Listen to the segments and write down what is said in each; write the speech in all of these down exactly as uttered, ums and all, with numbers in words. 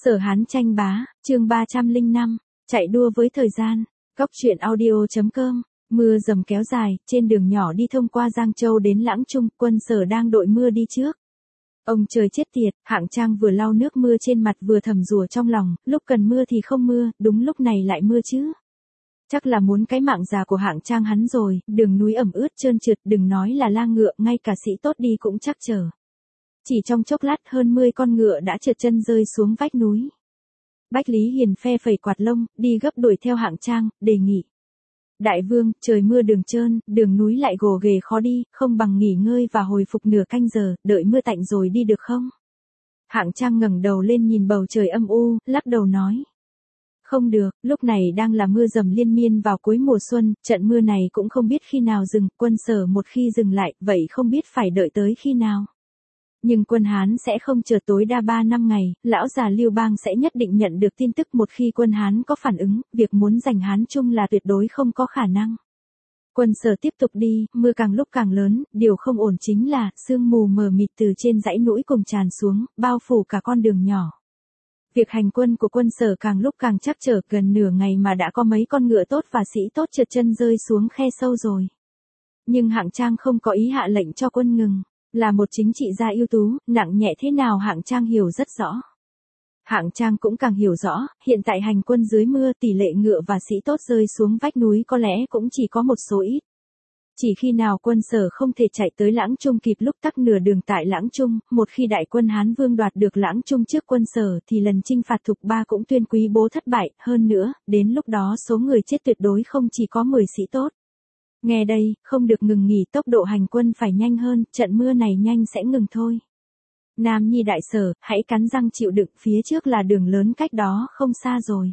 Sở Hán tranh bá, chương ba trăm lẻ năm, chạy đua với thời gian. Góc truyện audio chấm com. Mưa dầm kéo dài, trên đường nhỏ đi thông qua Giang Châu đến Lãng Trung, Quân Sở đang đội mưa đi trước. Ông trời chết tiệt, Hạng Trang vừa lau nước mưa trên mặt vừa thầm rủa trong lòng, lúc cần mưa thì không mưa, đúng lúc này lại mưa chứ. Chắc là muốn cái mạng già của Hạng Trang hắn rồi, đường núi ẩm ướt trơn trượt, đừng nói là la ngựa, ngay cả sĩ tốt đi cũng chắc trở. Chỉ trong chốc lát hơn mười con ngựa đã trượt chân rơi xuống vách núi. Bách Lý Hiền phe phẩy quạt lông, đi gấp đuổi theo Hạng Trang, đề nghị. Đại vương, trời mưa đường trơn, đường núi lại gồ ghề khó đi, không bằng nghỉ ngơi và hồi phục nửa canh giờ, đợi mưa tạnh rồi đi được không? Hạng Trang ngẩng đầu lên nhìn bầu trời âm u, lắc đầu nói. Không được, lúc này đang là mưa dầm liên miên vào cuối mùa xuân, trận mưa này cũng không biết khi nào dừng, Quân Sở một khi dừng lại, vậy không biết phải đợi tới khi nào. Nhưng quân Hán sẽ không chờ tối đa ba năm ngày, lão già Lưu Bang sẽ nhất định nhận được tin tức một khi quân Hán có phản ứng, việc muốn giành Hán Trung là tuyệt đối không có khả năng. Quân Sở tiếp tục đi, mưa càng lúc càng lớn, điều không ổn chính là, sương mù mờ mịt từ trên dãy núi cùng tràn xuống, bao phủ cả con đường nhỏ. Việc hành quân của Quân Sở càng lúc càng trắc trở, gần nửa ngày mà đã có mấy con ngựa tốt và sĩ tốt trượt chân rơi xuống khe sâu rồi. Nhưng Hạng Trang không có ý hạ lệnh cho quân ngừng. Là một chính trị gia ưu tú, nặng nhẹ thế nào Hạng Trang hiểu rất rõ. Hạng Trang cũng càng hiểu rõ, hiện tại hành quân dưới mưa tỷ lệ ngựa và sĩ tốt rơi xuống vách núi có lẽ cũng chỉ có một số ít. Chỉ khi nào Quân Sở không thể chạy tới Lãng Trung kịp lúc tắc nửa đường tại Lãng Trung, một khi đại quân Hán Vương đoạt được Lãng Trung trước Quân Sở thì lần chinh phạt Thục Ba cũng tuyên Quý Bố thất bại, hơn nữa, đến lúc đó số người chết tuyệt đối không chỉ có mười sĩ tốt. Nghe đây, không được ngừng nghỉ, tốc độ hành quân phải nhanh hơn, trận mưa này nhanh sẽ ngừng thôi. Nam Nhi đại sở, hãy cắn răng chịu đựng, phía trước là đường lớn cách đó không xa rồi.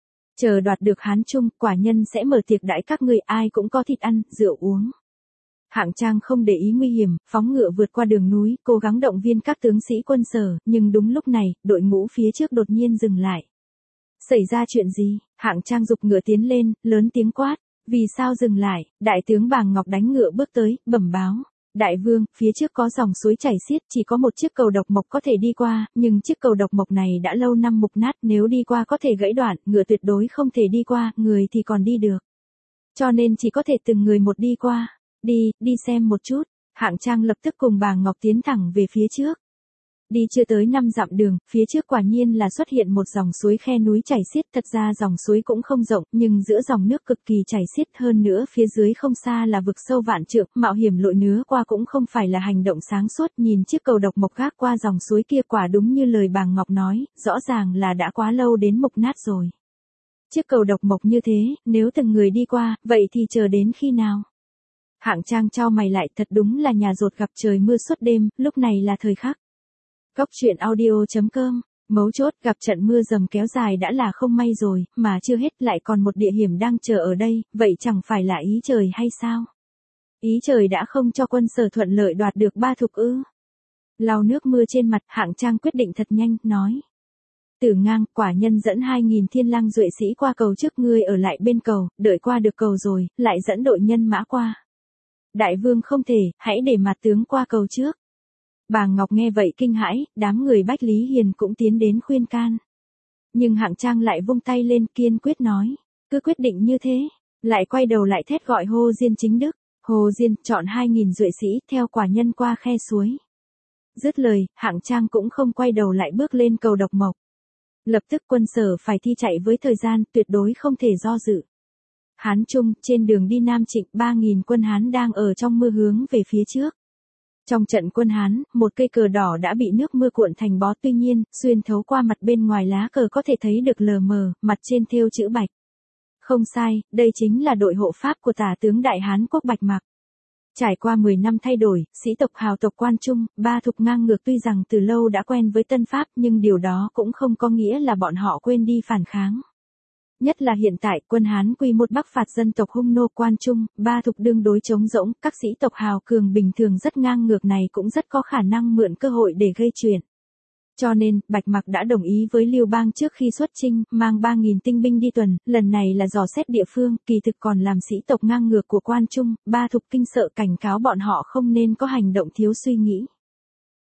Chờ đoạt được Hán Trung, quả nhân sẽ mở tiệc đãi các ngươi, ai cũng có thịt ăn, rượu uống. Hạng Trang không để ý nguy hiểm, phóng ngựa vượt qua đường núi, cố gắng động viên các tướng sĩ Quân Sở, nhưng đúng lúc này, đội ngũ phía trước đột nhiên dừng lại. Xảy ra chuyện gì? Hạng Trang giục ngựa tiến lên, lớn tiếng quát. Vì sao dừng lại? Đại tướng Bàng Ngọc đánh ngựa bước tới, bẩm báo. Đại vương, phía trước có dòng suối chảy xiết, chỉ có một chiếc cầu độc mộc có thể đi qua, nhưng chiếc cầu độc mộc này đã lâu năm mục nát, nếu đi qua có thể gãy đoạn, ngựa tuyệt đối không thể đi qua, người thì còn đi được. Cho nên chỉ có thể từng người một đi qua. Đi, đi xem một chút. Hạng Trang lập tức cùng Bàng Ngọc tiến thẳng về phía trước. Đi chưa tới năm dặm đường, phía trước quả nhiên là xuất hiện một dòng suối khe núi chảy xiết, thật ra dòng suối cũng không rộng, nhưng giữa dòng nước cực kỳ chảy xiết, hơn nữa phía dưới không xa là vực sâu vạn trượng, mạo hiểm lội nứa qua cũng không phải là hành động sáng suốt, nhìn chiếc cầu độc mộc gác qua dòng suối kia quả đúng như lời Bàng Ngọc nói, rõ ràng là đã quá lâu đến mục nát rồi. Chiếc cầu độc mộc như thế, nếu từng người đi qua, vậy thì chờ đến khi nào? Hạng Trang chau mày lại, thật đúng là nhà rột gặp trời mưa suốt đêm, lúc này là thời khắc. Góc truyện audio chấm com. Mấu chốt, gặp trận mưa dầm kéo dài đã là không may rồi, mà chưa hết lại còn một địa hiểm đang chờ ở đây, vậy chẳng phải là ý trời hay sao? Ý trời đã không cho Quân Sở thuận lợi đoạt được ba thục ư? Lau nước mưa trên mặt, Hạng Trang quyết định thật nhanh, nói. Tử Ngang, quả nhân dẫn hai nghìn thiên lang duệ sĩ qua cầu trước, ngươi ở lại bên cầu, đợi qua được cầu rồi, lại dẫn đội nhân mã qua. Đại vương không thể, hãy để mặt tướng qua cầu trước. Bàng Ngọc nghe vậy kinh hãi, đám người Bách Lý Hiền cũng tiến đến khuyên can. Nhưng Hạng Trang lại vung tay lên kiên quyết nói, cứ quyết định như thế, lại quay đầu lại thét gọi Hồ Diên chính đức, Hồ Diên chọn hai nghìn duệ sĩ theo quả nhân qua khe suối. Dứt lời, Hạng Trang cũng không quay đầu lại bước lên cầu độc mộc. Lập tức Quân Sở phải thi chạy với thời gian, tuyệt đối không thể do dự. Hán Trung, trên đường đi Nam Trịnh, ba nghìn quân Hán đang ở trong mưa hướng về phía trước. Trong trận quân Hán, một cây cờ đỏ đã bị nước mưa cuộn thành bó, tuy nhiên, xuyên thấu qua mặt bên ngoài lá cờ có thể thấy được lờ mờ, mặt trên thêu chữ Bạch. Không sai, đây chính là đội hộ pháp của tả tướng Đại Hán quốc Bạch Mặc. Trải qua mười năm thay đổi, sĩ tộc hào tộc Quan Trung, ba thục ngang ngược tuy rằng từ lâu đã quen với Tân Pháp nhưng điều đó cũng không có nghĩa là bọn họ quên đi phản kháng. Nhất là hiện tại, quân Hán quy một bắc phạt dân tộc hung nô Quan Trung, ba thục đương đối chống rỗng, các sĩ tộc hào cường bình thường rất ngang ngược này cũng rất có khả năng mượn cơ hội để gây chuyện. Cho nên, Bạch Mặc đã đồng ý với Lưu Bang trước khi xuất chinh, mang ba nghìn tinh binh đi tuần, lần này là dò xét địa phương, kỳ thực còn làm sĩ tộc ngang ngược của Quan Trung, ba thục kinh sợ cảnh cáo bọn họ không nên có hành động thiếu suy nghĩ.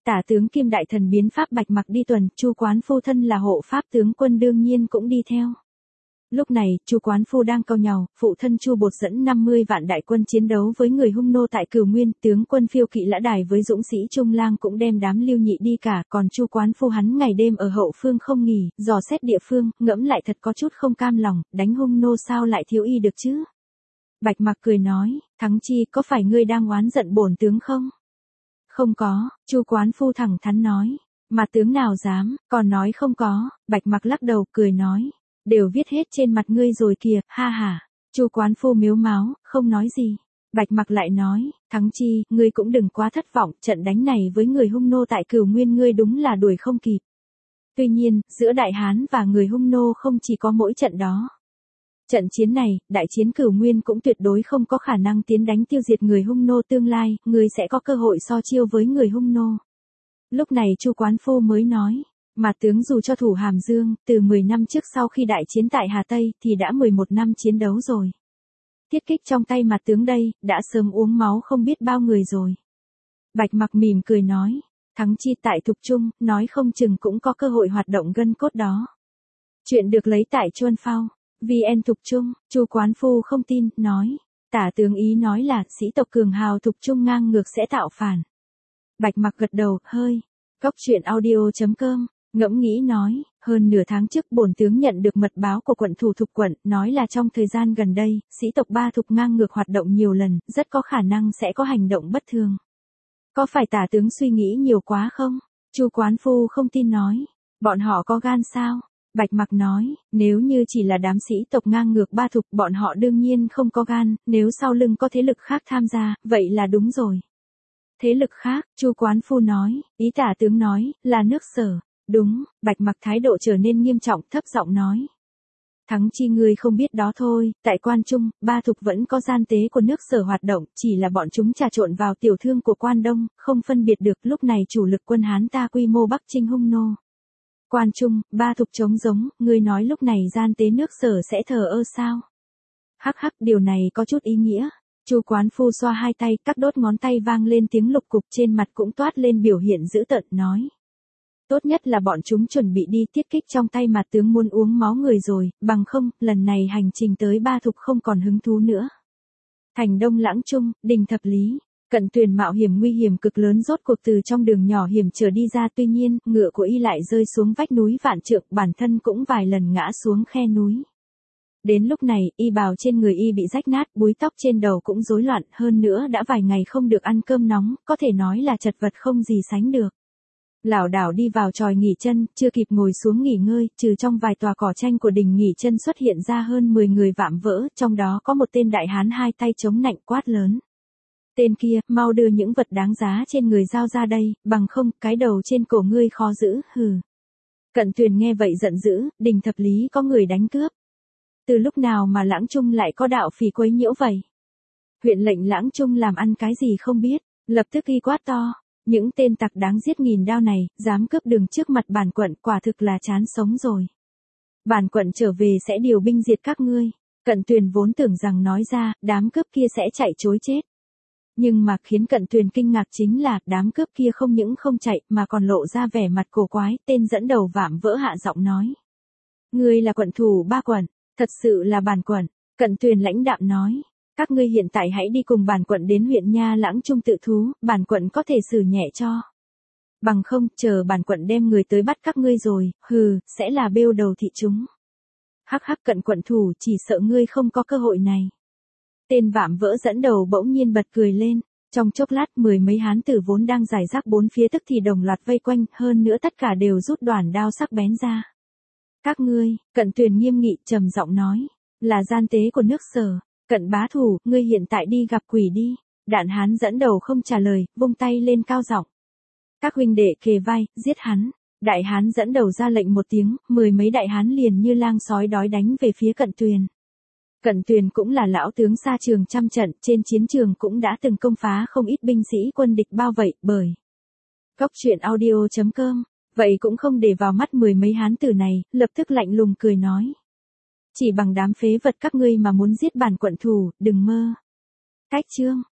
Tả tướng kiêm đại thần biến pháp Bạch Mặc đi tuần, Chu Quán Phu thân là hộ pháp tướng quân đương nhiên cũng đi theo. Lúc này, Chu Quán Phu đang cau nhàu, phụ thân Chu Bột dẫn năm mươi vạn đại quân chiến đấu với người Hung nô tại Cửu Nguyên, tướng quân Phiêu Kỵ Lã Đài với dũng sĩ Trung Lang cũng đem đám Lưu Nhị đi cả, còn Chu Quán Phu hắn ngày đêm ở hậu phương không nghỉ, dò xét địa phương, ngẫm lại thật có chút không cam lòng, đánh Hung nô sao lại thiếu y được chứ? Bạch Mặc cười nói, Thắng Chi, có phải ngươi đang oán giận bổn tướng không? Không có, Chu Quán Phu thẳng thắn nói, mà tướng nào dám, còn nói không có, Bạch Mặc lắc đầu cười nói, đều viết hết trên mặt ngươi rồi kìa, ha ha. Chu Quán Phu mếu máo, không nói gì. Bạch Mặc lại nói, Thắng Chi, ngươi cũng đừng quá thất vọng, trận đánh này với người Hung nô tại Cửu Nguyên ngươi đúng là đuổi không kịp. Tuy nhiên, giữa Đại Hán và người Hung nô không chỉ có mỗi trận đó. Trận chiến này, đại chiến Cửu Nguyên cũng tuyệt đối không có khả năng tiến đánh tiêu diệt người Hung nô tương lai, ngươi sẽ có cơ hội so chiêu với người Hung nô. Lúc này Chu Quán Phu mới nói, mà tướng dù cho thủ Hàm Dương, từ mười năm trước sau khi đại chiến tại Hà Tây thì đã mười một năm chiến đấu rồi. Thiết kích trong tay mặt tướng đây, đã sớm uống máu không biết bao người rồi. Bạch Mặc mỉm cười nói, Thắng Chi tại Thục Trung, nói không chừng cũng có cơ hội hoạt động gân cốt đó. Chuyện được lấy tại Chuân Phao, vê en Thục Trung, Chu Quán Phu không tin, nói, tả tướng ý nói là sĩ tộc cường hào Thục Trung ngang ngược sẽ tạo phản. Bạch Mặc gật đầu, hơi, Cóc truyện audio chấm com. Ngẫm nghĩ nói, hơn nửa tháng trước bổn tướng nhận được mật báo của quận thủ Thục quận, nói là trong thời gian gần đây, sĩ tộc Ba Thục ngang ngược hoạt động nhiều lần, rất có khả năng sẽ có hành động bất thường. Có phải tả tướng suy nghĩ nhiều quá không? Chu Quán Phu không tin nói, bọn họ có gan sao? Bạch Mặc nói, nếu như chỉ là đám sĩ tộc ngang ngược Ba Thục, bọn họ đương nhiên không có gan, nếu sau lưng có thế lực khác tham gia, vậy là đúng rồi. Thế lực khác, Chu Quán Phu nói, ý tả tướng nói, là nước Sở. Đúng, Bạch Mặc thái độ trở nên nghiêm trọng, thấp giọng nói. Thắng Chi ngươi không biết đó thôi, tại Quan Trung, Ba Thục vẫn có gian tế của nước Sở hoạt động, chỉ là bọn chúng trà trộn vào tiểu thương của Quan Đông, không phân biệt được, lúc này chủ lực quân Hán ta quy mô Bắc chinh Hung nô. Quan Trung, Ba Thục trống giống, ngươi nói lúc này gian tế nước Sở sẽ thờ ơ sao? Hắc hắc, điều này có chút ý nghĩa. Chu Quán Phu xoa hai tay, các đốt ngón tay vang lên tiếng lục cục, trên mặt cũng toát lên biểu hiện dữ tợn, nói. Tốt nhất là bọn chúng chuẩn bị đi, tiết kích trong tay mà tướng muốn uống máu người rồi, bằng không, lần này hành trình tới Ba Thục không còn hứng thú nữa. Thành Đông Lãng Trung, Đình Thập Lý, Cận Tuyền mạo hiểm nguy hiểm cực lớn rốt cuộc từ trong đường nhỏ hiểm trở đi ra, tuy nhiên, ngựa của y lại rơi xuống vách núi vạn trượng, bản thân cũng vài lần ngã xuống khe núi. Đến lúc này, y bào trên người y bị rách nát, búi tóc trên đầu cũng rối loạn, hơn nữa đã vài ngày không được ăn cơm nóng, có thể nói là chật vật không gì sánh được. Lảo đảo đi vào chòi nghỉ chân, chưa kịp ngồi xuống nghỉ ngơi, trừ trong vài tòa cỏ tranh của đình nghỉ chân xuất hiện ra hơn mười người vạm vỡ, trong đó có một tên đại hán hai tay chống nạnh quát lớn. Tên kia, mau đưa những vật đáng giá trên người giao ra đây, bằng không, cái đầu trên cổ ngươi khó giữ, hừ. Cận Tuyền nghe vậy giận dữ, Đình Thập Lý có người đánh cướp. Từ lúc nào mà Lãng Trung lại có đạo phỉ quấy nhiễu vậy? Huyện lệnh Lãng Trung làm ăn cái gì không biết, lập tức y quát to. Những tên tặc đáng giết nghìn đao này, dám cướp đường trước mặt bản quận, quả thực là chán sống rồi. Bản quận trở về sẽ điều binh diệt các ngươi. Cận Tuyền vốn tưởng rằng nói ra, đám cướp kia sẽ chạy trối chết. Nhưng mà khiến Cận Tuyền kinh ngạc chính là, đám cướp kia không những không chạy, mà còn lộ ra vẻ mặt cổ quái, tên dẫn đầu vạm vỡ hạ giọng nói. Ngươi là quận thủ Ba quận, thật sự là bản quận. Cận Tuyền lãnh đạm nói. Các ngươi hiện tại hãy đi cùng bản quận đến huyện Nha Lãng Trung tự thú, bản quận có thể xử nhẹ cho. Bằng không, chờ bản quận đem người tới bắt các ngươi rồi, hừ, sẽ là bêu đầu thị chúng. Hắc hắc, Cận quận thủ, chỉ sợ ngươi không có cơ hội này. Tên vạm vỡ dẫn đầu bỗng nhiên bật cười lên, trong chốc lát mười mấy hán tử vốn đang rải rác bốn phía tức thì đồng loạt vây quanh, hơn nữa tất cả đều rút đoản đao sắc bén ra. Các ngươi, Cận Tuyền nghiêm nghị trầm giọng nói, là gian tế của nước Sở. Cận bá thủ, ngươi hiện tại đi gặp quỷ đi. Đạn hán dẫn đầu không trả lời, vung tay lên cao giọng. Các huynh đệ kề vai, giết hắn. Đại hán dẫn đầu ra lệnh một tiếng, mười mấy đại hán liền như lang sói đói đánh về phía Cận Tuyền. Cận Tuyền cũng là lão tướng xa trường trăm trận, trên chiến trường cũng đã từng công phá không ít binh sĩ quân địch bao vậy, bởi. Cóc truyện audio chấm com, vậy cũng không để vào mắt mười mấy hán tử này, lập tức lạnh lùng cười nói. Chỉ bằng đám phế vật các ngươi mà muốn giết bản quận thủ, đừng mơ. Cách chương.